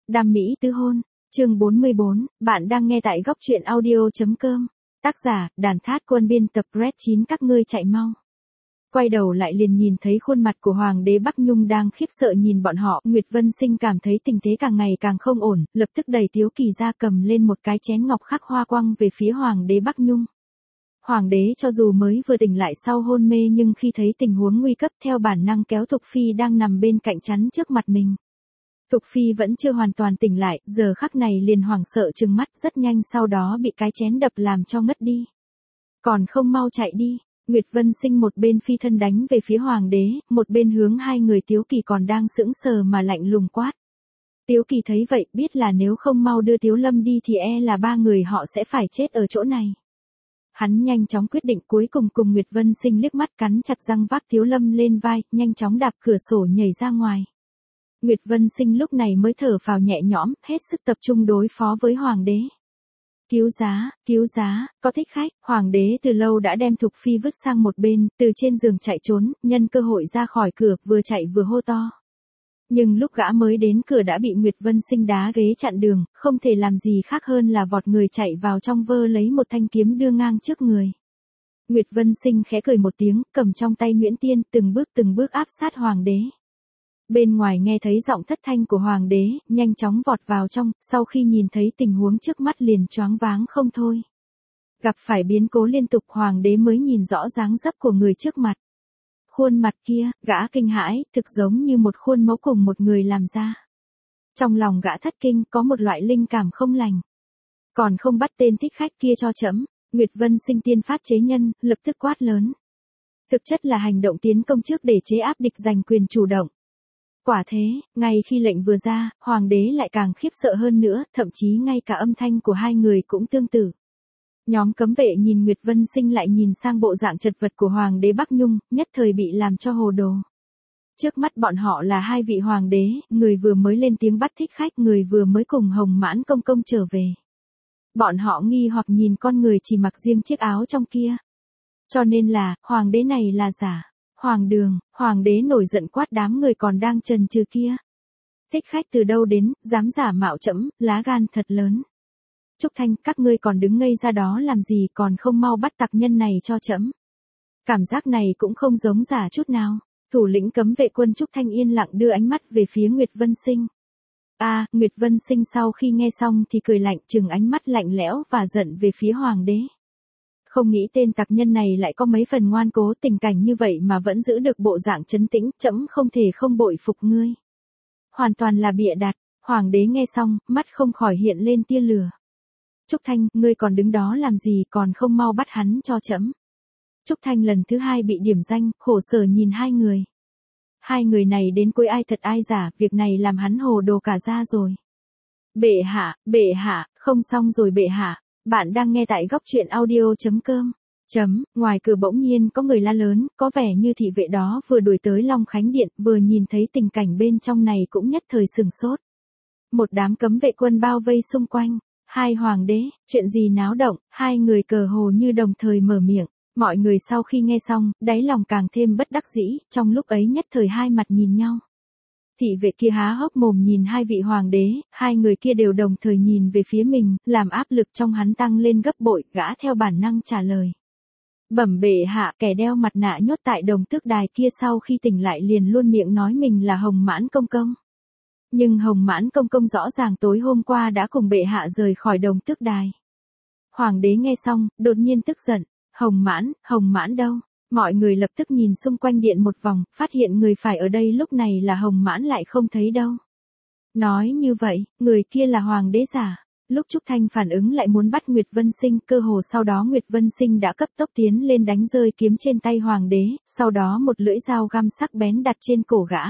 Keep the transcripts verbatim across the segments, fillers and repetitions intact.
Đam mỹ tứ hôn, chương bốn mươi bốn, bạn đang nghe tại góc truyện audio.com. Tác giả, Đàn Thát Quân, biên tập Red chín. Các ngươi chạy mau. Quay đầu lại liền nhìn thấy khuôn mặt của Hoàng đế Bắc Nhung đang khiếp sợ nhìn bọn họ. Nguyệt Vân Sinh cảm thấy tình thế càng ngày càng không ổn, lập tức đẩy Tiếu Kỳ ra, cầm lên một cái chén ngọc khắc hoa quăng về phía Hoàng đế Bắc Nhung. Hoàng đế cho dù mới vừa tỉnh lại sau hôn mê, nhưng khi thấy tình huống nguy cấp theo bản năng kéo Thục Phi đang nằm bên cạnh chắn trước mặt mình. Thục Phi vẫn chưa hoàn toàn tỉnh lại, giờ khắc này liền hoảng sợ trừng mắt, rất nhanh sau đó bị cái chén đập làm cho ngất đi. Còn không mau chạy đi. Nguyệt Vân Sinh một bên phi thân đánh về phía Hoàng đế, một bên hướng hai người Tiếu Kỳ còn đang sững sờ mà lạnh lùng quát. Tiếu Kỳ thấy vậy, biết là nếu không mau đưa Tiếu Lâm đi thì e là ba người họ sẽ phải chết ở chỗ này. Hắn nhanh chóng quyết định, cuối cùng cùng Nguyệt Vân Sinh liếc mắt, cắn chặt răng vác Tiếu Lâm lên vai, nhanh chóng đạp cửa sổ nhảy ra ngoài. Nguyệt Vân Sinh lúc này mới thở phào nhẹ nhõm, hết sức tập trung đối phó với Hoàng đế. Cứu giá, cứu giá, có thích khách. Hoàng đế từ lâu đã đem Thục Phi vứt sang một bên, từ trên giường chạy trốn, nhân cơ hội ra khỏi cửa, vừa chạy vừa hô to. Nhưng lúc gã mới đến cửa đã bị Nguyệt Vân Sinh đá ghế chặn đường, không thể làm gì khác hơn là vọt người chạy vào trong, vơ lấy một thanh kiếm đưa ngang trước người. Nguyệt Vân Sinh khẽ cười một tiếng, cầm trong tay Nguyễn Tiên, từng bước từng bước áp sát Hoàng đế. Bên ngoài nghe thấy giọng thất thanh của Hoàng đế, nhanh chóng vọt vào trong, sau khi nhìn thấy tình huống trước mắt liền choáng váng không thôi. Gặp phải biến cố liên tục, Hoàng đế mới nhìn rõ dáng dấp của người trước mặt. Khuôn mặt kia, gã kinh hãi, thực giống như một khuôn mẫu cùng một người làm ra. Trong lòng gã thất kinh, có một loại linh cảm không lành. Còn không bắt tên thích khách kia cho trẫm. Nguyệt Vân Sinh tiên phát chế nhân, lập tức quát lớn. Thực chất là hành động tiến công trước để chế áp địch, giành quyền chủ động. Quả thế, ngay khi lệnh vừa ra, Hoàng đế lại càng khiếp sợ hơn nữa, thậm chí ngay cả âm thanh của hai người cũng tương tự. Nhóm cấm vệ nhìn Nguyệt Vân Sinh lại nhìn sang bộ dạng chật vật của Hoàng đế Bắc Nhung, nhất thời bị làm cho hồ đồ. Trước mắt bọn họ là hai vị hoàng đế, người vừa mới lên tiếng bắt thích khách, người vừa mới cùng Hồng Mãn công công trở về. Bọn họ nghi hoặc nhìn con người chỉ mặc riêng chiếc áo trong kia. Cho nên là, hoàng đế này là giả. Hoàng đường, Hoàng đế nổi giận quát đám người còn đang chần chừ kia. Thích khách từ đâu đến, dám giả mạo trẫm, lá gan thật lớn. Trúc Thanh, các ngươi còn đứng ngây ra đó làm gì, còn không mau bắt tặc nhân này cho trẫm. Cảm giác này cũng không giống giả chút nào. Thủ lĩnh cấm vệ quân Trúc Thanh yên lặng đưa ánh mắt về phía Nguyệt Vân Sinh. A, à, Nguyệt Vân Sinh sau khi nghe xong thì cười lạnh, trừng ánh mắt lạnh lẽo và giận về phía Hoàng đế. Không nghĩ tên tặc nhân này lại có mấy phần ngoan cố, tình cảnh như vậy mà vẫn giữ được bộ dạng trấn tĩnh, trẫm không thể không bội phục ngươi. Hoàn toàn là bịa đặt. Hoàng đế nghe xong, mắt không khỏi hiện lên tia lửa. Trúc Thanh, ngươi còn đứng đó làm gì, còn không mau bắt hắn cho trẫm. Trúc Thanh lần thứ hai bị điểm danh, khổ sở nhìn hai người. Hai người này đến cuối ai thật ai giả, việc này làm hắn hồ đồ cả ra rồi. Bệ hạ, bệ hạ, không xong rồi bệ hạ. Bạn đang nghe tại góc truyện audio.com. Chấm, ngoài cửa bỗng nhiên có người la lớn, có vẻ như thị vệ đó vừa đuổi tới Long Khánh Điện, vừa nhìn thấy tình cảnh bên trong này cũng nhất thời sừng sốt. Một đám cấm vệ quân bao vây xung quanh. Hai hoàng đế, chuyện gì náo động, hai người cờ hồ như đồng thời mở miệng. Mọi người sau khi nghe xong, đáy lòng càng thêm bất đắc dĩ, trong lúc ấy nhất thời hai mặt nhìn nhau. Thị vệ kia há hốc mồm nhìn hai vị hoàng đế, hai người kia đều đồng thời nhìn về phía mình, làm áp lực trong hắn tăng lên gấp bội, gã theo bản năng trả lời. Bẩm bệ hạ, kẻ đeo mặt nạ nhốt tại Đồng Tước Đài kia sau khi tỉnh lại liền luôn miệng nói mình là Hồng Mãn công công. Nhưng Hồng Mãn công công rõ ràng tối hôm qua đã cùng bệ hạ rời khỏi Đồng Tước Đài. Hoàng đế nghe xong, đột nhiên tức giận, Hồng Mãn, Hồng Mãn đâu? Mọi người lập tức nhìn xung quanh điện một vòng, phát hiện người phải ở đây lúc này là Hồng Mãn lại không thấy đâu. Nói như vậy, người kia là hoàng đế giả. Lúc Trúc Thanh phản ứng lại muốn bắt Nguyệt Vân Sinh, cơ hồ sau đó Nguyệt Vân Sinh đã cấp tốc tiến lên đánh rơi kiếm trên tay hoàng đế, sau đó một lưỡi dao găm sắc bén đặt trên cổ gã.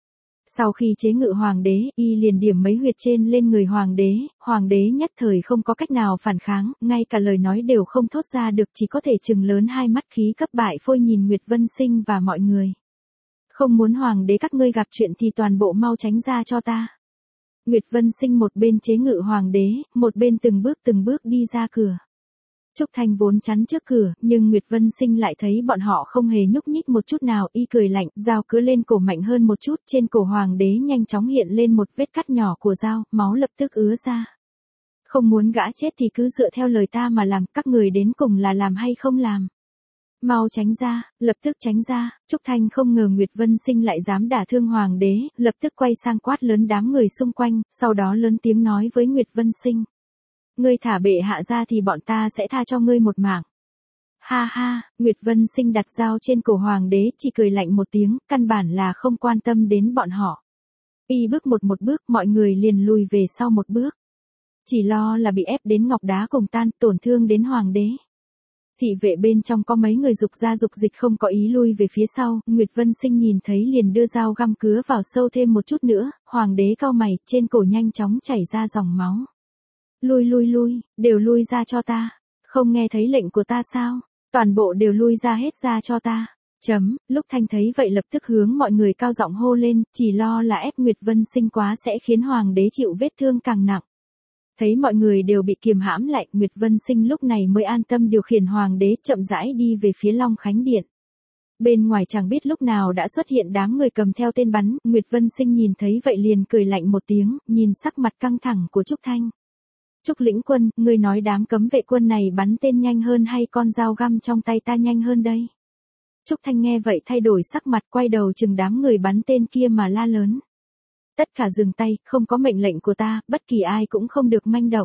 Sau khi chế ngự hoàng đế, y liền điểm mấy huyệt trên lên người hoàng đế, hoàng đế nhất thời không có cách nào phản kháng, ngay cả lời nói đều không thốt ra được, chỉ có thể trừng lớn hai mắt khí cấp bại phôi nhìn Nguyệt Vân Sinh và mọi người. Không muốn hoàng đế các ngươi gặp chuyện thì toàn bộ mau tránh ra cho ta. Nguyệt Vân Sinh một bên chế ngự hoàng đế, một bên từng bước từng bước đi ra cửa. Trúc Thanh vốn chắn trước cửa, nhưng Nguyệt Vân Sinh lại thấy bọn họ không hề nhúc nhích một chút nào, y cười lạnh, dao cứ lên cổ mạnh hơn một chút, trên cổ hoàng đế nhanh chóng hiện lên một vết cắt nhỏ của dao, máu lập tức ứa ra. Không muốn gã chết thì cứ dựa theo lời ta mà làm, các người đến cùng là làm hay không làm. Mau tránh ra, lập tức tránh ra. Trúc Thanh không ngờ Nguyệt Vân Sinh lại dám đả thương hoàng đế, lập tức quay sang quát lớn đám người xung quanh, sau đó lớn tiếng nói với Nguyệt Vân Sinh. Ngươi thả bệ hạ ra thì bọn ta sẽ tha cho ngươi một mạng. Ha ha, Nguyệt Vân Sinh đặt dao trên cổ hoàng đế chỉ cười lạnh một tiếng, căn bản là không quan tâm đến bọn họ. Y bước một một bước, mọi người liền lùi về sau một bước. Chỉ lo là bị ép đến ngọc đá cùng tan, tổn thương đến hoàng đế. Thị vệ bên trong có mấy người dục ra dục dịch không có ý lui về phía sau, Nguyệt Vân Sinh nhìn thấy liền đưa dao găm cứa vào sâu thêm một chút nữa, hoàng đế cau mày, trên cổ nhanh chóng chảy ra dòng máu. Lui lui lui, đều lui ra cho ta, không nghe thấy lệnh của ta sao, toàn bộ đều lui ra hết ra cho ta. Chấm, lúc Thanh thấy vậy lập tức hướng mọi người cao giọng hô lên, chỉ lo là ép Nguyệt Vân Sinh quá sẽ khiến hoàng đế chịu vết thương càng nặng. Thấy mọi người đều bị kiềm hãm lại, Nguyệt Vân Sinh lúc này mới an tâm điều khiển hoàng đế chậm rãi đi về phía Long Khánh Điện. Bên ngoài chẳng biết lúc nào đã xuất hiện đám người cầm theo tên bắn, Nguyệt Vân Sinh nhìn thấy vậy liền cười lạnh một tiếng, nhìn sắc mặt căng thẳng của Trúc Thanh. Trúc lĩnh quân, ngươi nói đám cấm vệ quân này bắn tên nhanh hơn hay con dao găm trong tay ta nhanh hơn đây? Trúc Thanh nghe vậy thay đổi sắc mặt, quay đầu chừng đám người bắn tên kia mà la lớn. Tất cả dừng tay, không có mệnh lệnh của ta, bất kỳ ai cũng không được manh động.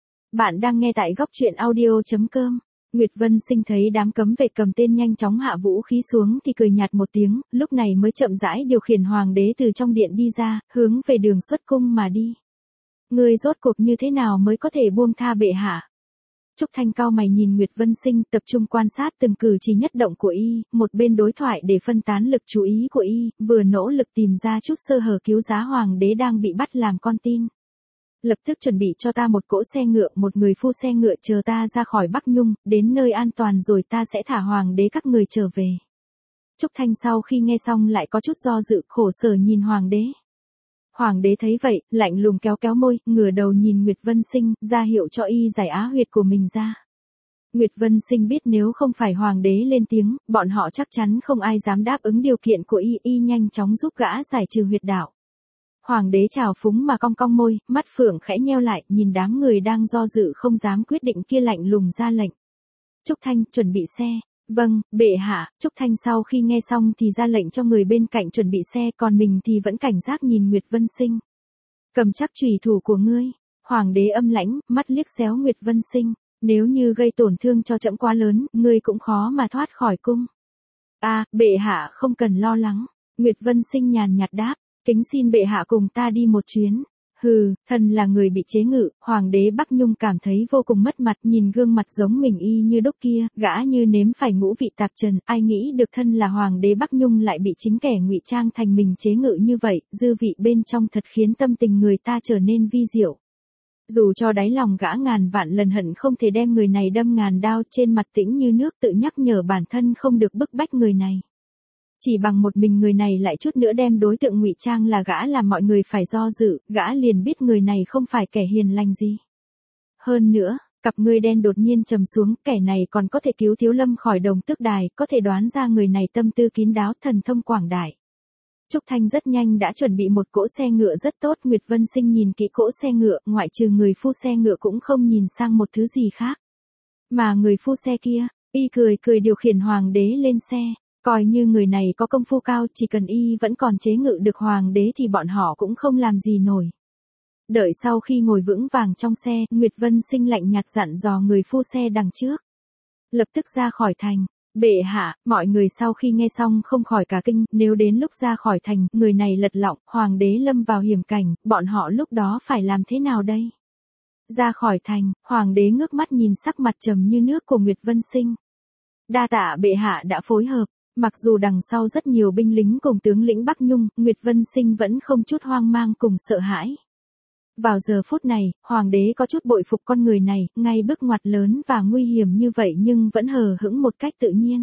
Bạn đang nghe tại góc truyện audio chấm com. Nguyệt Vân Sinh thấy đám cấm vệ cầm tên nhanh chóng hạ vũ khí xuống thì cười nhạt một tiếng, lúc này mới chậm rãi điều khiển hoàng đế từ trong điện đi ra, hướng về đường xuất cung mà đi. Ngươi rốt cuộc như thế nào mới có thể buông tha bệ hạ? Trúc Thanh cao mày nhìn Nguyệt Vân Sinh, tập trung quan sát từng cử chỉ nhất động của y, một bên đối thoại để phân tán lực chú ý của y, vừa nỗ lực tìm ra chút sơ hở cứu giá hoàng đế đang bị bắt làm con tin. Lập tức chuẩn bị cho ta một cỗ xe ngựa, một người phu xe ngựa chờ ta ra khỏi Bắc Nhung, đến nơi an toàn rồi ta sẽ thả hoàng đế các người trở về. Trúc Thanh sau khi nghe xong lại có chút do dự, khổ sở nhìn hoàng đế. Hoàng đế thấy vậy, lạnh lùng kéo kéo môi, ngửa đầu nhìn Nguyệt Vân Sinh, ra hiệu cho y giải á huyệt của mình ra. Nguyệt Vân Sinh biết nếu không phải hoàng đế lên tiếng, bọn họ chắc chắn không ai dám đáp ứng điều kiện của y, y nhanh chóng giúp gã giải trừ huyệt đạo. Hoàng đế trào phúng mà cong cong môi, mắt phượng khẽ nheo lại, nhìn đám người đang do dự không dám quyết định kia lạnh lùng ra lệnh. Trúc Thanh, chuẩn bị xe. Vâng, bệ hạ. Trúc Thanh sau khi nghe xong thì ra lệnh cho người bên cạnh chuẩn bị xe, còn mình thì vẫn cảnh giác nhìn Nguyệt Vân Sinh. Cầm chắc chùy thủ của ngươi. Hoàng đế âm lãnh, mắt liếc xéo Nguyệt Vân Sinh. Nếu như gây tổn thương cho trẫm quá lớn, ngươi cũng khó mà thoát khỏi cung. À, bệ hạ không cần lo lắng. Nguyệt Vân Sinh nhàn nhạt đáp, kính xin bệ hạ cùng ta đi một chuyến. Hừ, thần là người bị chế ngự, hoàng đế Bắc Nhung cảm thấy vô cùng mất mặt, nhìn gương mặt giống mình y như đúc kia, gã như nếm phải ngũ vị tạp trần, ai nghĩ được thân là hoàng đế Bắc Nhung lại bị chính kẻ ngụy trang thành mình chế ngự như vậy, dư vị bên trong thật khiến tâm tình người ta trở nên vi diệu. Dù cho đáy lòng gã ngàn vạn lần hận không thể đem người này đâm ngàn đao, trên mặt tĩnh như nước tự nhắc nhở bản thân không được bức bách người này. Chỉ bằng một mình người này lại chút nữa đem đối tượng ngụy trang là gã làm mọi người phải do dự, gã liền biết người này không phải kẻ hiền lành gì. Hơn nữa, cặp ngươi đen đột nhiên trầm xuống, kẻ này còn có thể cứu Thiếu Lâm khỏi đồng tước đài, có thể đoán ra người này tâm tư kín đáo, thần thông quảng đại. Trúc Thanh rất nhanh đã chuẩn bị một cỗ xe ngựa rất tốt, Nguyệt Vân Sinh nhìn kỹ cỗ xe ngựa, ngoại trừ người phu xe ngựa cũng không nhìn sang một thứ gì khác. Mà người phu xe kia, y cười cười điều khiển hoàng đế lên xe. Coi như người này có công phu cao, chỉ cần y vẫn còn chế ngự được hoàng đế thì bọn họ cũng không làm gì nổi. Đợi sau khi ngồi vững vàng trong xe, Nguyệt Vân Sinh lạnh nhạt dặn dò người phu xe đằng trước. Lập tức ra khỏi thành. Bệ hạ, mọi người sau khi nghe xong không khỏi cả kinh, nếu đến lúc ra khỏi thành, người này lật lọng, hoàng đế lâm vào hiểm cảnh, bọn họ lúc đó phải làm thế nào đây? Ra khỏi thành, hoàng đế ngước mắt nhìn sắc mặt trầm như nước của Nguyệt Vân Sinh. Đa tạ bệ hạ đã phối hợp. Mặc dù đằng sau rất nhiều binh lính cùng tướng lĩnh Bắc Nhung, Nguyệt Vân Sinh vẫn không chút hoang mang cùng sợ hãi. Vào giờ phút này, hoàng đế có chút bội phục con người này, ngay bước ngoặt lớn và nguy hiểm như vậy nhưng vẫn hờ hững một cách tự nhiên.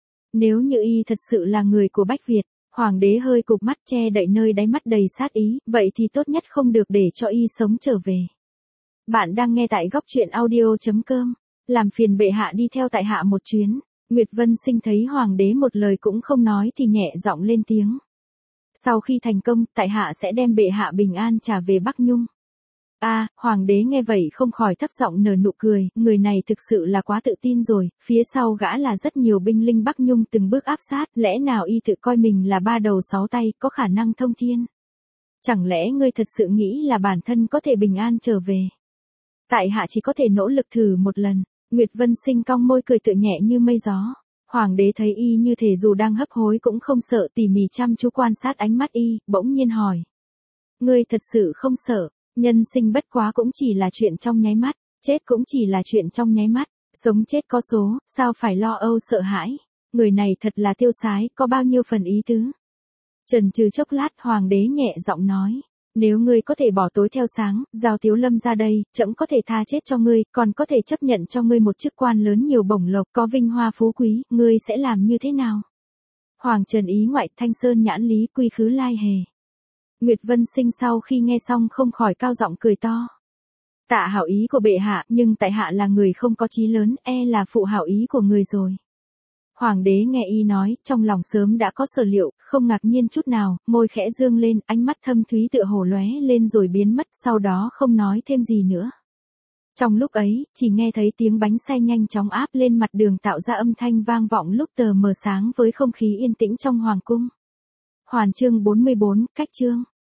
Nếu như y thật sự là người của Bách Việt, hoàng đế hơi cụp mắt che đậy nơi đáy mắt đầy sát ý, vậy thì tốt nhất không được để cho y sống trở về. Bạn đang nghe tại góc truyện audio chấm com. làm phiền bệ hạ đi theo tại hạ một chuyến. Nguyệt Vân Sinh thấy hoàng đế một lời cũng không nói thì nhẹ giọng lên tiếng. Sau khi thành công, tại hạ sẽ đem bệ hạ bình an trả về Bắc Nhung. A, à, hoàng đế nghe vậy không khỏi thấp giọng nở nụ cười, người này thực sự là quá tự tin rồi, phía sau gã là rất nhiều binh linh Bắc Nhung từng bước áp sát, lẽ nào y tự coi mình là ba đầu sáu tay, có khả năng thông thiên? Chẳng lẽ ngươi thật sự nghĩ là bản thân có thể bình an trở về? Tại hạ chỉ có thể nỗ lực thử một lần. Nguyệt Vân Sinh cong môi cười tựa nhẹ như mây gió. Hoàng đế thấy y như thể dù đang hấp hối cũng không sợ, tỉ mỉ chăm chú quan sát ánh mắt y, bỗng nhiên hỏi. Ngươi thật sự không sợ, nhân sinh bất quá cũng chỉ là chuyện trong nháy mắt, chết cũng chỉ là chuyện trong nháy mắt, sống chết có số, sao phải lo âu sợ hãi. Người này thật là tiêu sái, có bao nhiêu phần ý tứ. Chần chừ chốc lát, hoàng đế nhẹ giọng nói. Nếu ngươi có thể bỏ tối theo sáng, giao Tiếu Lâm ra đây, trẫm có thể tha chết cho ngươi, còn có thể chấp nhận cho ngươi một chức quan lớn nhiều bổng lộc, có vinh hoa phú quý, ngươi sẽ làm như thế nào? Hoàng Trần ý ngoại, Thanh Sơn nhãn lý, quy khứ lai hề. Nguyệt Vân Sinh sau khi nghe xong không khỏi cao giọng cười to. Tạ hảo ý của bệ hạ, nhưng tại hạ là người không có chí lớn, e là phụ hảo ý của người rồi. Hoàng đế nghe y nói, trong lòng sớm đã có sở liệu, không ngạc nhiên chút nào, môi khẽ dương lên, ánh mắt thâm thúy tựa hồ lóe lên rồi biến mất, sau đó không nói thêm gì nữa. Trong lúc ấy, chỉ nghe thấy tiếng bánh xe nhanh chóng áp lên mặt đường tạo ra âm thanh vang vọng lúc tờ mờ sáng với không khí yên tĩnh trong hoàng cung. Hoàn chương bốn mươi bốn, cách chương.